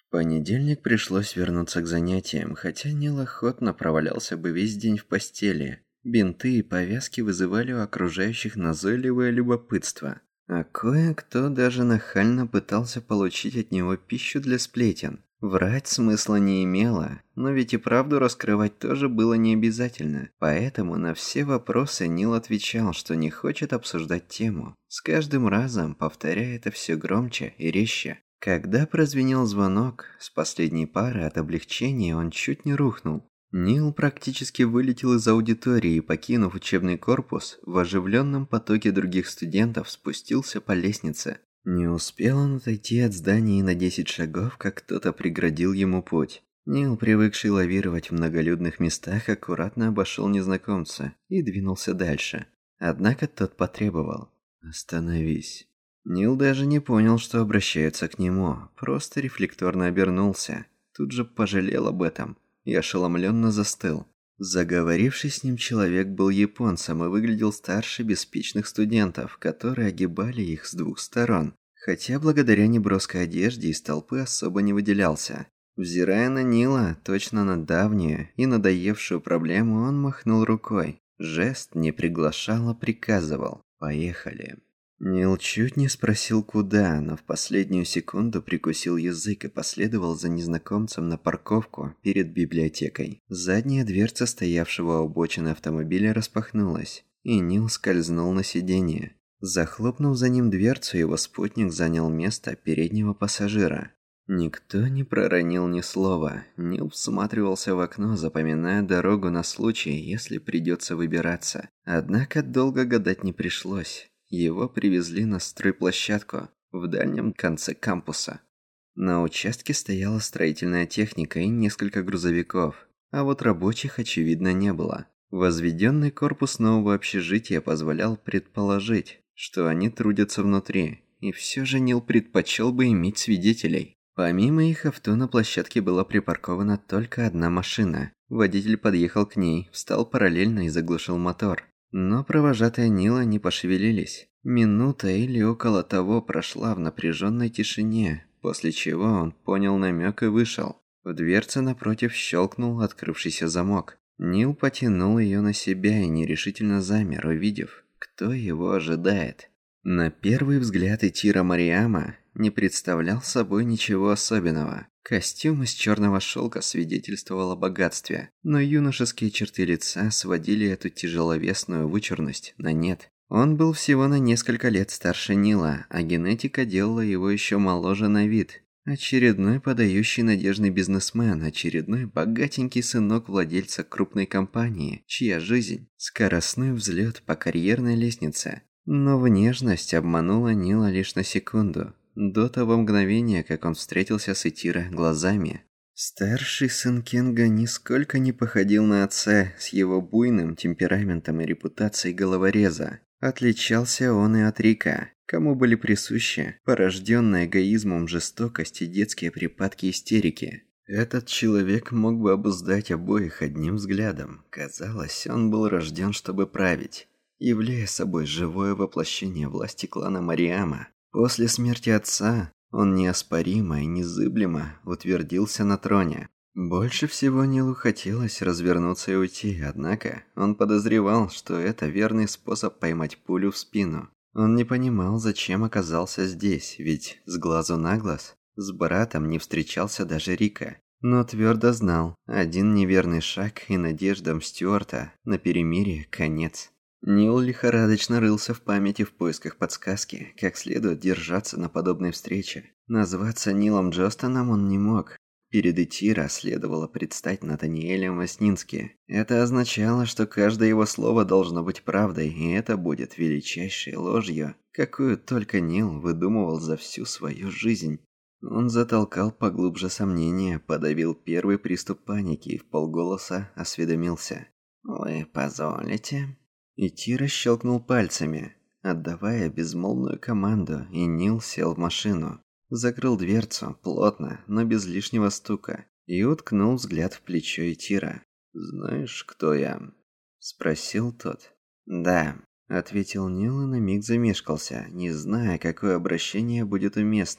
В понедельник пришлось вернуться к занятиям, хотя Нил охотно провалялся бы весь день в постели. Бинты и повязки вызывали у окружающих назойливое любопытство, а кое-кто даже нахально пытался получить от него пищу для сплетен. Врать смысла не имело, но ведь и правду раскрывать тоже было не обязательно. Поэтому на все вопросы Нил отвечал, что не хочет обсуждать тему, с каждым разом повторяя это все громче и резче. Когда прозвенел звонок, с последней пары от облегчения он чуть не рухнул. Нил практически вылетел из аудитории и, покинув учебный корпус, в оживленном потоке других студентов спустился по лестнице. Не успел он отойти от здания на 10 шагов, как кто-то преградил ему путь. Нил, привыкший лавировать в многолюдных местах, аккуратно обошел незнакомца и двинулся дальше. Однако тот потребовал: «Остановись». Нил даже не понял, что обращаются к нему, просто рефлекторно обернулся. Тут же пожалел об этом и ошеломленно застыл. Заговоривший с ним человек был японцем и выглядел старше беспечных студентов, которые огибали их с двух сторон. Хотя благодаря неброской одежде из толпы особо не выделялся. Взирая на Нила, точно на давнюю и надоевшую проблему, он махнул рукой. Жест не приглашал, а приказывал: «Поехали». Нил чуть не спросил куда, но в последнюю секунду прикусил язык и последовал за незнакомцем на парковку перед библиотекой. Задняя дверца стоявшего у обочины автомобиля распахнулась, и Нил скользнул на сиденье. Захлопнув за ним дверцу, его спутник занял место переднего пассажира. Никто не проронил ни слова. Нил всматривался в окно, запоминая дорогу на случай, если придется выбираться. Однако долго гадать не пришлось. Его привезли на стройплощадку в дальнем конце кампуса. На участке стояла строительная техника и несколько грузовиков, а вот рабочих, очевидно, не было. Возведенный корпус нового общежития позволял предположить, что они трудятся внутри, и все же Нил предпочел бы иметь свидетелей. Помимо их авто на площадке была припаркована только одна машина. Водитель подъехал к ней, встал параллельно и заглушил мотор. Но провожатые Нила не пошевелились. Минута или около того прошла в напряженной тишине, после чего он понял намек и вышел. В дверце напротив щелкнул открывшийся замок. Нил потянул ее на себя и нерешительно замер, увидев, кто его ожидает. На первый взгляд Итиро Марияма не представлял собой ничего особенного. Костюм из черного шелка свидетельствовал о богатстве, но юношеские черты лица сводили эту тяжеловесную вычурность на нет. Он был всего на несколько лет старше Нила, а генетика делала его еще моложе на вид. Очередной подающий надежный бизнесмен, очередной богатенький сынок владельца крупной компании, чья жизнь – скоростной взлет по карьерной лестнице. Но внешность обманула Нила лишь на секунду. До того мгновения, как он встретился с Итиро глазами. Старший сын Кенга нисколько не походил на отца с его буйным темпераментом и репутацией головореза. Отличался он и от Рика, кому были присущи порожденная эгоизмом жестокость и детские припадки истерики. Этот человек мог бы обуздать обоих одним взглядом. Казалось, он был рожден, чтобы править, являя собой живое воплощение власти клана Марияма. После смерти отца он неоспоримо и незыблемо утвердился на троне. Больше всего Нилу хотелось развернуться и уйти, однако он подозревал, что это верный способ поймать пулю в спину. Он не понимал, зачем оказался здесь, ведь с глазу на глаз с братом не встречался даже Рика. Но твердо знал, один неверный шаг и надеждам Стюарта на перемирие конец. Нил лихорадочно рылся в памяти в поисках подсказки, как следует держаться на подобной встрече. Назваться Нилом Джостоном он не мог. Перед Итиро следовало предстать Натаниэлем Васнински. Это означало, что каждое его слово должно быть правдой, и это будет величайшей ложью, какую только Нил выдумывал за всю свою жизнь. Он затолкал поглубже сомнения, подавил первый приступ паники и вполголоса осведомился: «Вы позволите?» Итиро щелкнул пальцами, отдавая безмолвную команду, и Нил сел в машину. Закрыл дверцу плотно, но без лишнего стука, и уткнул взгляд в плечо Итиро. «Знаешь, кто я?» – спросил тот. «Да», – ответил Нил и на миг замешкался, не зная, какое обращение будет уместным.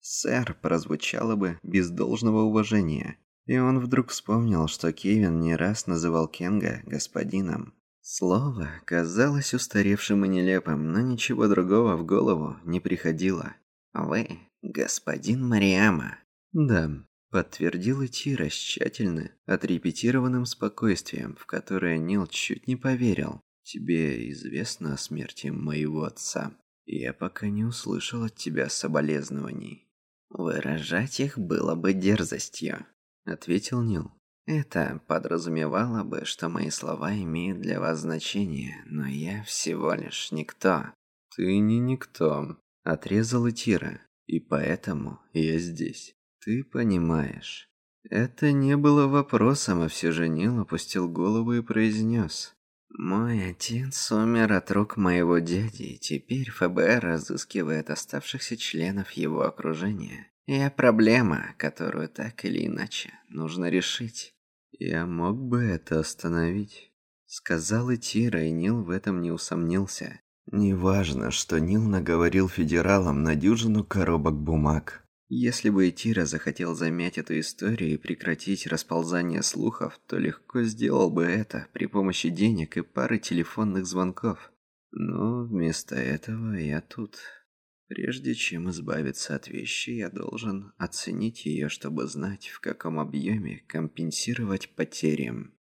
«Сэр» прозвучало бы без должного уважения. И он вдруг вспомнил, что Кевин не раз называл Кенга господином. Слово казалось устаревшим и нелепым, но ничего другого в голову не приходило. «Вы господин Марияма?» «Да», — подтвердил Итира с тщательно отрепетированным спокойствием, в которое Нил чуть не поверил. «Тебе известно о смерти моего отца? Я пока не услышал от тебя соболезнований». «Выражать их было бы дерзостью», — ответил Нил. «Это подразумевало бы, что мои слова имеют для вас значение, но я всего лишь никто». «Ты не никто», — отрезал Итира, — «и поэтому я здесь. Ты понимаешь». Это не было вопросом, а все же Нил опустил голову и произнес: «Мой отец умер от рук моего дяди, и теперь ФБР разыскивает оставшихся членов его окружения. Я проблема, которую так или иначе нужно решить». «Я мог бы это остановить», — сказал Итира, и Нил в этом не усомнился. Неважно, что Нил наговорил федералам на дюжину коробок бумаг. Если бы Итира захотел замять эту историю и прекратить расползание слухов, то легко сделал бы это при помощи денег и пары телефонных звонков. Но вместо этого я тут. Прежде чем избавиться от вещи, я должен оценить ее, чтобы знать, в каком объеме компенсировать потери.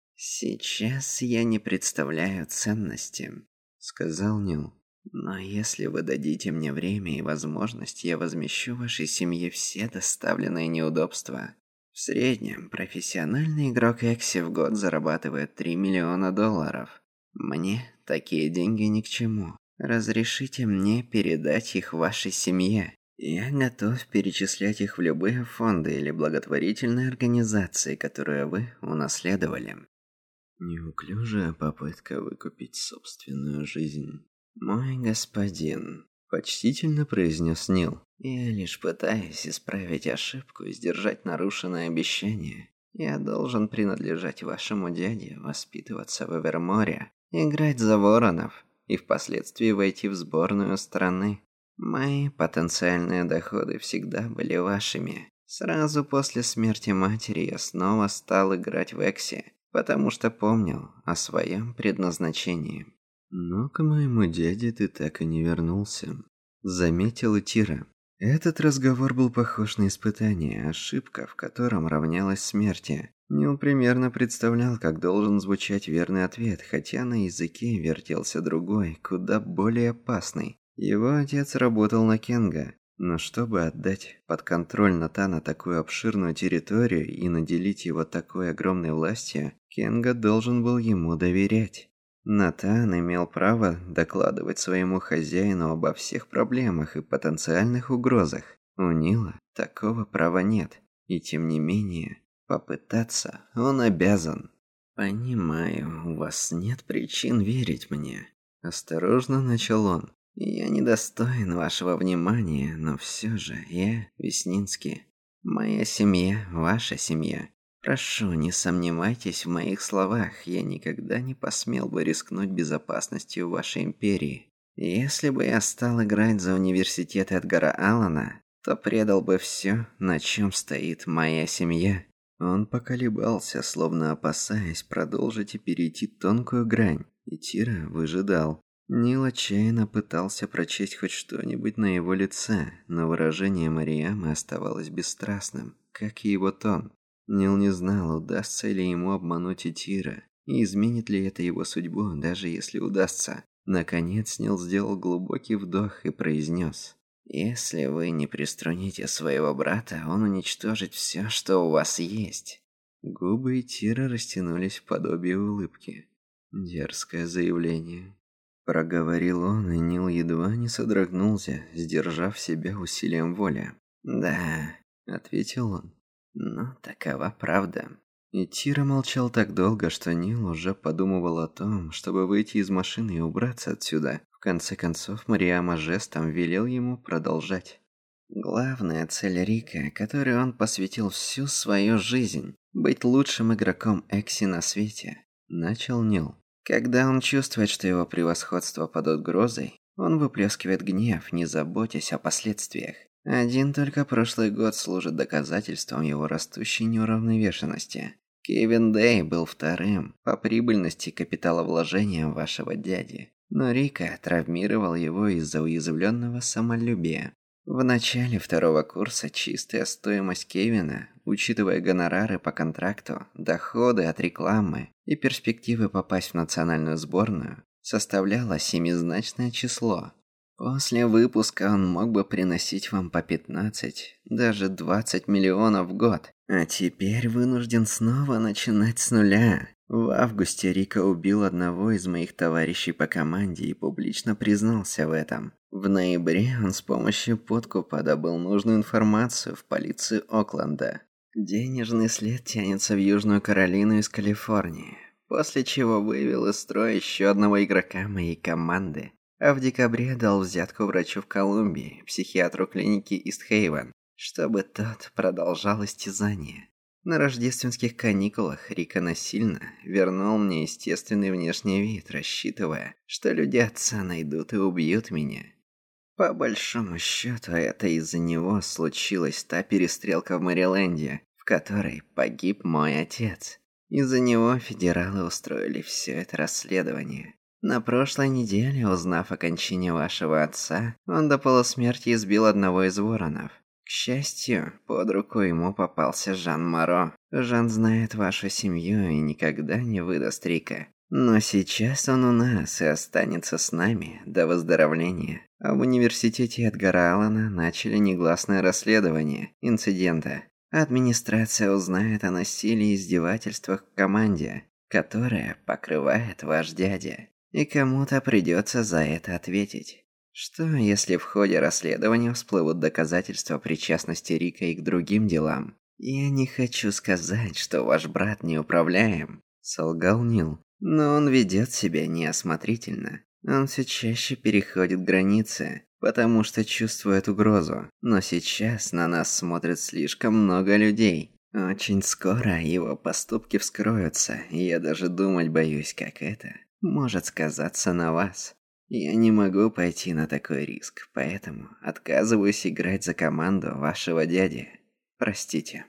«Сейчас я не представляю ценности», — сказал Нил. «Но если вы дадите мне время и возможность, я возмещу вашей семье все доставленные неудобства. В среднем профессиональный игрок Экси в год зарабатывает $3 миллиона. Мне такие деньги ни к чему. Разрешите мне передать их вашей семье. Я готов перечислять их в любые фонды или благотворительные организации, которые вы унаследовали». Неуклюжая попытка выкупить собственную жизнь. «Мой господин», — почтительно произнес Нил, — «я лишь пытаюсь исправить ошибку и сдержать нарушенное обещание. Я должен принадлежать вашему дяде, воспитываться в Эверморе, играть за Воронов и впоследствии войти в сборную страны. Мои потенциальные доходы всегда были вашими. Сразу после смерти матери я снова стал играть в Экси, потому что помнил о своем предназначении». «Но к моему дяде ты так и не вернулся», — заметил Итира. Этот разговор был похож на испытание, ошибка, в котором равнялась смерти. Нил примерно представлял, как должен звучать верный ответ, хотя на языке вертелся другой, куда более опасный. Его отец работал на Кенга, но чтобы отдать под контроль Натана такую обширную территорию и наделить его такой огромной властью, Кенга должен был ему доверять. Натан имел право докладывать своему хозяину обо всех проблемах и потенциальных угрозах. У Нила такого права нет, и тем не менее, попытаться он обязан. «Понимаю, у вас нет причин верить мне», – осторожно начал он. «Я недостоин вашего внимания, но все же я Веснинский. Моя семья – ваша семья. Прошу, не сомневайтесь в моих словах, я никогда не посмел бы рискнуть безопасностью вашей империи. Если бы я стал играть за университет Эдгара Аллана, то предал бы все, на чем стоит моя семья». Он поколебался, словно опасаясь продолжить и перейти тонкую грань, и Тира выжидал. Нил отчаянно пытался прочесть хоть что-нибудь на его лице, но выражение Мариамы оставалось бесстрастным, как и его тон. Нил не знал, удастся ли ему обмануть Итира, и изменит ли это его судьбу, даже если удастся. Наконец Нил сделал глубокий вдох и произнес: «Если вы не приструните своего брата, он уничтожит все, что у вас есть». Губы Итира растянулись в подобие улыбки. «Дерзкое заявление», — проговорил он, и Нил едва не содрогнулся, сдержав себя усилием воли. «Да», — ответил он. «Но такова правда». И Тира молчал так долго, что Нил уже подумывал о том, чтобы выйти из машины и убраться отсюда. В конце концов, Мариама жестом велел ему продолжать. Главная цель Рика, которой он посвятил всю свою жизнь, быть лучшим игроком Экси на свете, начал Нил. Когда он чувствует, что его превосходство под угрозой, он выплескивает гнев, не заботясь о последствиях. Один только прошлый год служит доказательством его растущей неуравновешенности. Кевин Дэй был вторым по прибыльности капиталовложениям вашего дяди, но Рика травмировал его из-за уязвленного самолюбия. В начале второго курса чистая стоимость Кевина, учитывая гонорары по контракту, доходы от рекламы и перспективы попасть в национальную сборную, составляла семизначное число. После выпуска он мог бы приносить вам по 15, даже 20 миллионов в год. А теперь вынужден снова начинать с нуля. В августе Рика убил одного из моих товарищей по команде и публично признался в этом. В ноябре он с помощью подкупа добыл нужную информацию в полиции Окленда. Денежный след тянется в Южную Каролину из Калифорнии, после чего вывел из строя еще одного игрока моей команды. А в декабре дал взятку врачу в Колумбии, психиатру клиники Ист-Хейвен, чтобы тот продолжал истязание. На рождественских каникулах Рика насильно вернул мне естественный внешний вид, рассчитывая, что люди отца найдут и убьют меня. По большому счету, это из-за него случилась та перестрелка в Мэриленде, в которой погиб мой отец. Из-за него федералы устроили все это расследование. На прошлой неделе, узнав о кончине вашего отца, он до полусмерти избил одного из воронов. К счастью, под руку ему попался Жан Моро. Жан знает вашу семью и никогда не выдаст Рика. Но сейчас он у нас и останется с нами до выздоровления. А в университете Эдгара Аллана начали негласное расследование инцидента. Администрация узнает о насилии и издевательствах в команде, которая покрывает ваш дядя. И кому-то придется за это ответить. Что, если в ходе расследования всплывут доказательства причастности Рика и к другим делам? Я не хочу сказать, что ваш брат неуправляем, солгал Нил, но он ведет себя неосмотрительно. Он все чаще переходит границы, потому что чувствует угрозу. Но сейчас на нас смотрит слишком много людей. Очень скоро его поступки вскроются, и я даже думать боюсь, как это может сказаться на вас. Я не могу пойти на такой риск, поэтому отказываюсь играть за команду вашего дяди. Простите.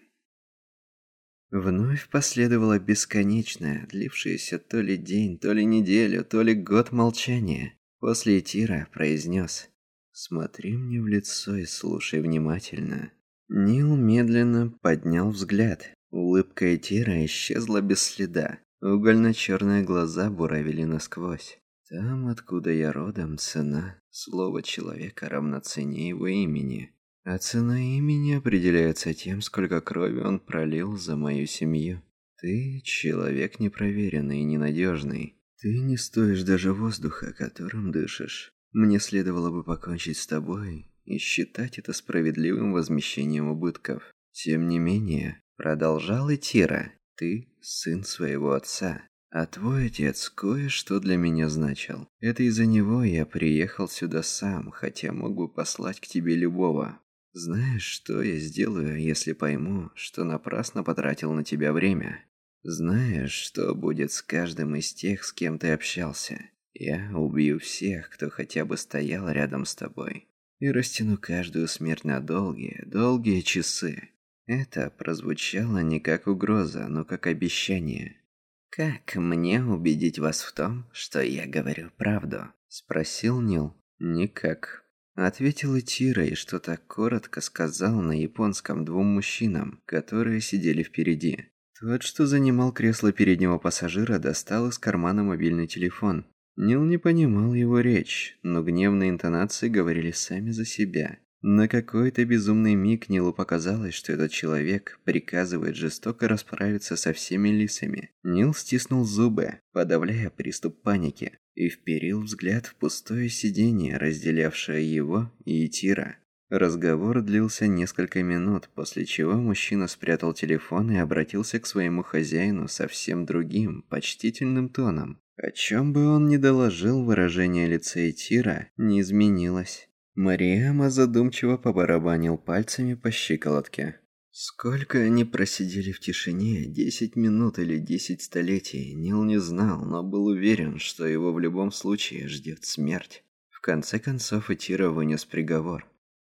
Вновь последовало бесконечное, длившееся то ли день, то ли неделю, то ли год молчания. После Тира произнес: «Смотри мне в лицо и слушай внимательно». Нил медленно поднял взгляд. Улыбка Тира исчезла без следа. Угольно-черные глаза буравили насквозь. Там, откуда я родом, цена слова человека равна цене его имени. А цена имени определяется тем, сколько крови он пролил за мою семью. Ты человек непроверенный и ненадежный. Ты не стоишь даже воздуха, которым дышишь. Мне следовало бы покончить с тобой и считать это справедливым возмещением убытков. Тем не менее, продолжал Тира, ты сын своего отца. А твой отец кое-что для меня значил. Это из-за него я приехал сюда сам, хотя мог бы послать к тебе любого. Знаешь, что я сделаю, если пойму, что напрасно потратил на тебя время? Знаешь, что будет с каждым из тех, с кем ты общался? Я убью всех, кто хотя бы стоял рядом с тобой. И растяну каждую смерть на долгие, долгие часы. Это прозвучало не как угроза, но как обещание. «Как мне убедить вас в том, что я говорю правду?» – спросил Нил. «Никак», – ответил Тира и что-то коротко сказал на японском двум мужчинам, которые сидели впереди. Тот, что занимал кресло переднего пассажира, достал из кармана мобильный телефон. Нил не понимал его речь, но гневные интонации говорили сами за себя. На какой-то безумный миг Нилу показалось, что этот человек приказывает жестоко расправиться со всеми лисами. Нил стиснул зубы, подавляя приступ паники, и вперил взгляд в пустое сиденье, разделявшее его и Тира. Разговор длился несколько минут, после чего мужчина спрятал телефон и обратился к своему хозяину совсем другим, почтительным тоном. О чем бы он ни доложил, выражение лица Тира не изменилось. Марияма задумчиво побарабанил пальцами по щиколотке. Сколько они просидели в тишине, 10 минут или 10 столетий, Нил не знал, но был уверен, что его в любом случае ждет смерть. В конце концов Итира вынес приговор.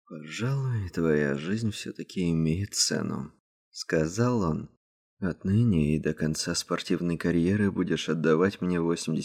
«Пожалуй, твоя жизнь все-таки имеет цену», — сказал он. «Отныне и до конца спортивной карьеры будешь отдавать мне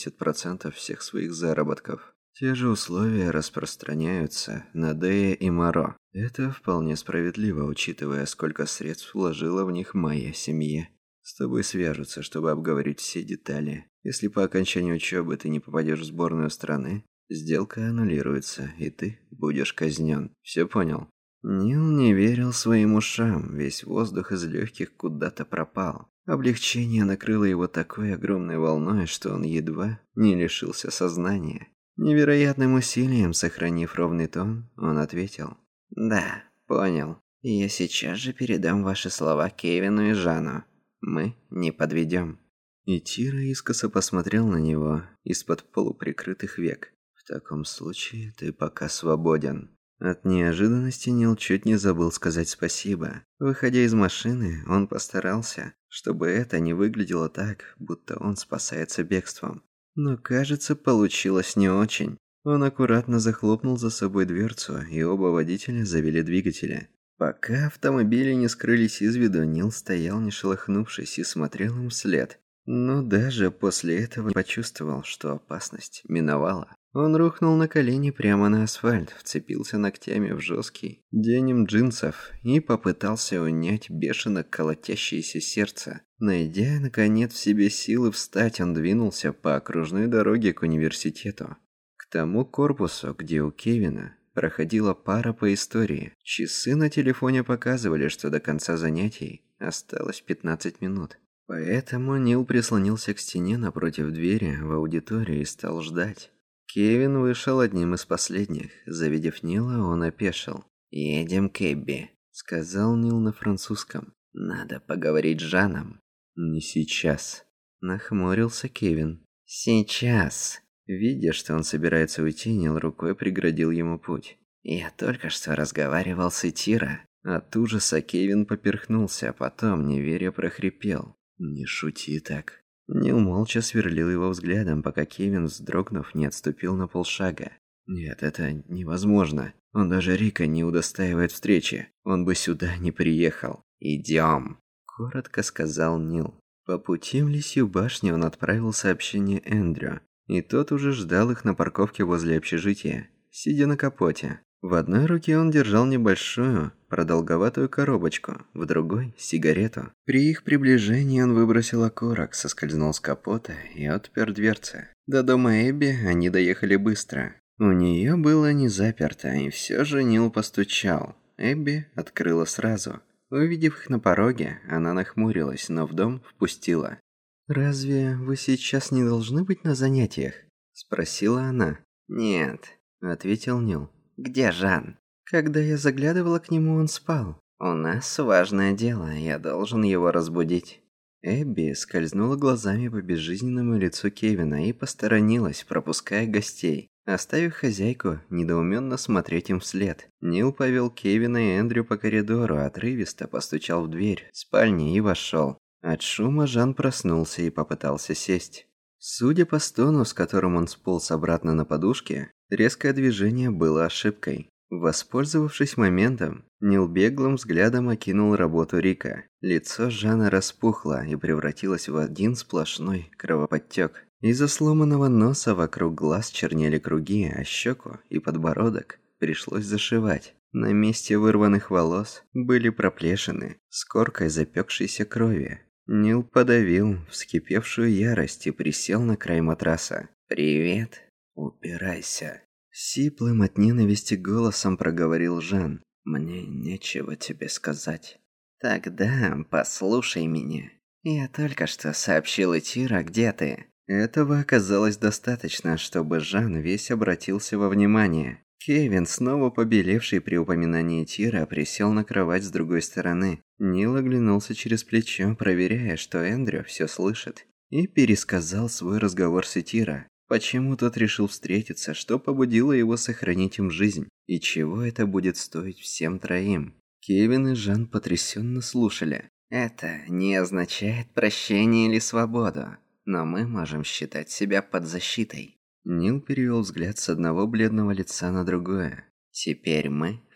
80% всех своих заработков. Те же условия распространяются на Дея и Моро. Это вполне справедливо, учитывая, сколько средств вложила в них моя семья. С тобой свяжутся, чтобы обговорить все детали. Если по окончании учебы ты не попадешь в сборную страны, сделка аннулируется, и ты будешь казнен. Все понял?» Нил не верил своим ушам, весь воздух из легких куда-то пропал. Облегчение накрыло его такой огромной волной, что он едва не лишился сознания. Невероятным усилием, сохранив ровный тон, он ответил: «Да, понял. Я сейчас же передам ваши слова Кевину и Жану. Мы не подведем». И Тира искоса посмотрел на него из-под полуприкрытых век. «В таком случае ты пока свободен». От неожиданности Нил чуть не забыл сказать спасибо. Выходя из машины, он постарался, чтобы это не выглядело так, будто он спасается бегством. Но, кажется, получилось не очень. Он аккуратно захлопнул за собой дверцу, и оба водителя завели двигатели. Пока автомобили не скрылись из виду, Нил стоял не шелохнувшись и смотрел им вслед. Но даже после этого почувствовал, что опасность миновала. Он рухнул на колени прямо на асфальт, вцепился ногтями в жесткий деним джинсов и попытался унять бешено колотящееся сердце. Найдя, наконец, в себе силы встать, он двинулся по окружной дороге к университету. К тому корпусу, где у Кевина проходила пара по истории. Часы на телефоне показывали, что до конца занятий осталось 15 минут. Поэтому Нил прислонился к стене напротив двери в аудиторию и стал ждать. Кевин вышел одним из последних. Завидев Нила, он опешил. «Едем к Эбби», — сказал Нил на французском. «Надо поговорить с Жаном». «Не сейчас», — нахмурился Кевин. «Сейчас». Видя, что он собирается уйти, Нил рукой преградил ему путь. «Я только что разговаривал с Итиро». От ужаса Кевин поперхнулся, а потом, неверя, прохрипел: «Не шути так». Нил молча сверлил его взглядом, пока Кевин, вздрогнув, не отступил на полшага. «Нет, это невозможно. Он даже Рика не удостаивает встречи. Он бы сюда не приехал». «Идем», — коротко сказал Нил. По пути в Лисью башню он отправил сообщение Эндрю, и тот уже ждал их на парковке возле общежития, сидя на капоте. В одной руке он держал небольшую, продолговатую коробочку, в другой – сигарету. При их приближении он выбросил окурок, соскользнул с капота и отпер дверцы. До дома Эбби они доехали быстро. У нее было не заперто, и все же Нил постучал. Эбби открыла сразу. Увидев их на пороге, она нахмурилась, но в дом впустила. «Разве вы сейчас не должны быть на занятиях?» – спросила она. «Нет», – ответил Нил. «Где Жан?» «Когда я заглядывала к нему, он спал. У нас важное дело, я должен его разбудить». Эбби скользнула глазами по безжизненному лицу Кевина и посторонилась, пропуская гостей, оставив хозяйку недоуменно смотреть им вслед. Нил повел Кевина и Эндрю по коридору, отрывисто постучал в дверь спальни и вошел. От шума Жан проснулся и попытался сесть. Судя по стону, с которым он сполз обратно на подушке, резкое движение было ошибкой. Воспользовавшись моментом, Нил беглым взглядом окинул работу Рика. Лицо Жана распухло и превратилось в один сплошной кровоподтек. Из-за сломанного носа вокруг глаз чернели круги, а щеку и подбородок пришлось зашивать. На месте вырванных волос были проплешины с коркой запекшейся крови. Нил подавил вскипевшую ярость и присел на край матраса. «Привет, убирайся». Сиплым от ненависти голосом проговорил Жан. «Мне нечего тебе сказать». «Тогда послушай меня. Я только что сообщил Итиро, где ты». Этого оказалось достаточно, чтобы Жан весь обратился во внимание. Кевин, снова побелевший при упоминании Тира, присел на кровать с другой стороны. Нил оглянулся через плечо, проверяя, что Эндрю все слышит, и пересказал свой разговор с Тира. Почему тот решил встретиться, что побудило его сохранить им жизнь, и чего это будет стоить всем троим. Кевин и Жан потрясенно слушали. «Это не означает прощение или свободу, но мы можем считать себя под защитой». Нил перевел взгляд с одного бледного лица на другое. «Теперь мы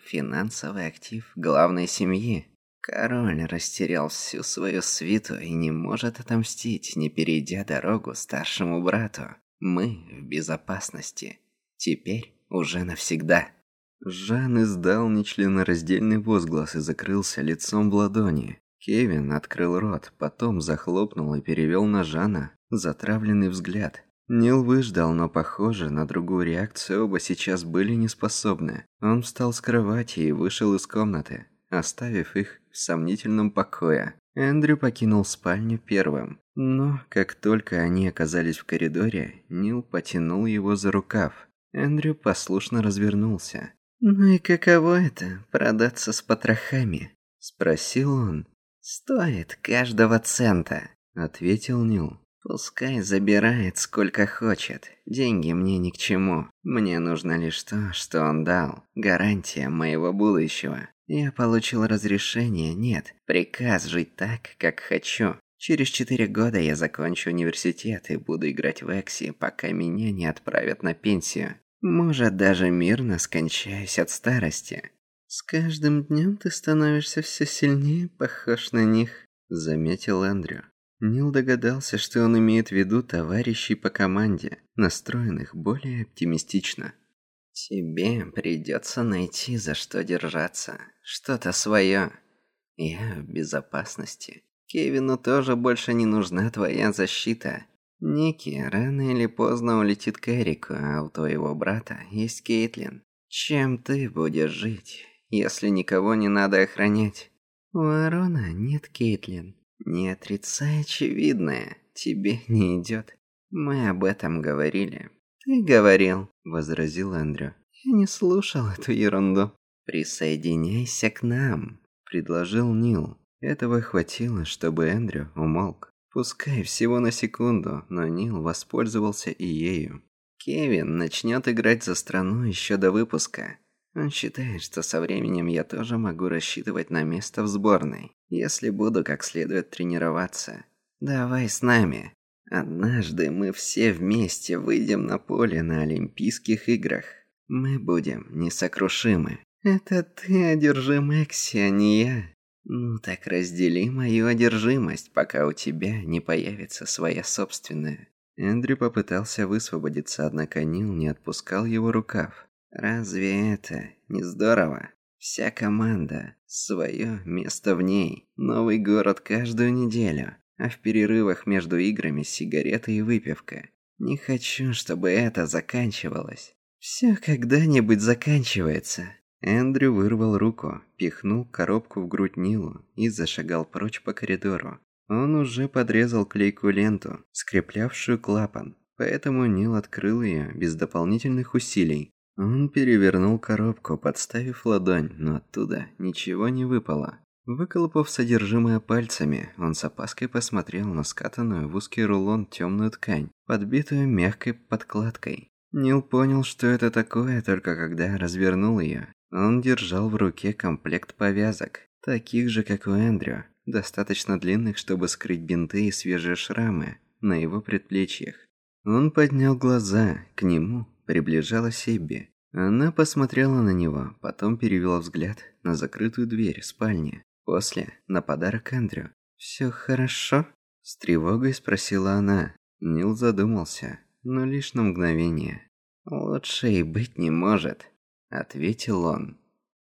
финансовый актив главной семьи. Король растерял всю свою свиту и не может отомстить, не перейдя дорогу старшему брату. Мы в безопасности. Теперь уже навсегда. Жан издал нечленораздельный возглас и закрылся лицом в ладони. Кевин открыл рот, потом захлопнул и перевел на Жана затравленный взгляд. Нил выждал, но, похоже, на другую реакцию оба сейчас были не способны. Он встал с кровати и вышел из комнаты, оставив их в сомнительном покое. Эндрю покинул спальню первым, но как только они оказались в коридоре, Нил потянул его за рукав. Эндрю послушно развернулся. «Ну и каково это, продаться с потрохами?» – спросил он. «Стоит каждого цента», – ответил Нил. «Пускай забирает сколько хочет. Деньги мне ни к чему. Мне нужно лишь то, что он дал. Гарантия моего будущего. Я получил разрешение, нет, приказ жить так, как хочу. Через 4 года я закончу университет и буду играть в Экси, пока меня не отправят на пенсию. Может, даже мирно скончаюсь от старости». «С каждым днем ты становишься все сильнее похож на них», — заметил Эндрю. Нил догадался, что он имеет в виду товарищей по команде, настроенных более оптимистично. «Тебе придется найти, за что держаться, что-то свое. Я в безопасности. Кевину тоже больше не нужна твоя защита. Ники рано или поздно улетит к Эрику, а у твоего брата есть Кейтлин. Чем ты будешь жить, если никого не надо охранять? У Арона нет Кейтлин. Не отрицай очевидное, тебе не идет. Мы об этом говорили». «Ты говорил», — возразил Эндрю. «Я не слушал эту ерунду». «Присоединяйся к нам», — предложил Нил. Этого хватило, чтобы Эндрю умолк. Пускай всего на секунду, но Нил воспользовался и ею. «Кевин начнет играть за страну еще до выпуска. Он считает, что со временем я тоже могу рассчитывать на место в сборной, если буду как следует тренироваться. Давай с нами. Однажды мы все вместе выйдем на поле на Олимпийских играх. Мы будем несокрушимы». «Это ты одержим Экси, а не я». «Ну так раздели мою одержимость, пока у тебя не появится своя собственная». Эндрю попытался высвободиться, однако Нил не отпускал его рукав. «Разве это не здорово? Вся команда, свое место в ней, новый город каждую неделю, а в перерывах между играми сигареты и выпивка. Не хочу, чтобы это заканчивалось. Все когда-нибудь заканчивается». Эндрю вырвал руку, пихнул коробку в грудь Нилу и зашагал прочь по коридору. Он уже подрезал клейкую ленту, скреплявшую клапан, поэтому Нил открыл ее без дополнительных усилий. Он перевернул коробку, подставив ладонь, но оттуда ничего не выпало. Выколупав содержимое пальцами, он с опаской посмотрел на скатанную в узкий рулон темную ткань, подбитую мягкой подкладкой. Нил понял, что это такое, только когда развернул ее. Он держал в руке комплект повязок, таких же, как у Эндрю, достаточно длинных, чтобы скрыть бинты и свежие шрамы на его предплечьях. Он поднял глаза, к нему приближалась Эбби. Она посмотрела на него, потом перевела взгляд на закрытую дверь спальни, после на подарок Эндрю. «Все хорошо?» – с тревогой спросила она. Нил задумался, но лишь на мгновение. «Лучше и быть не может», — ответил он.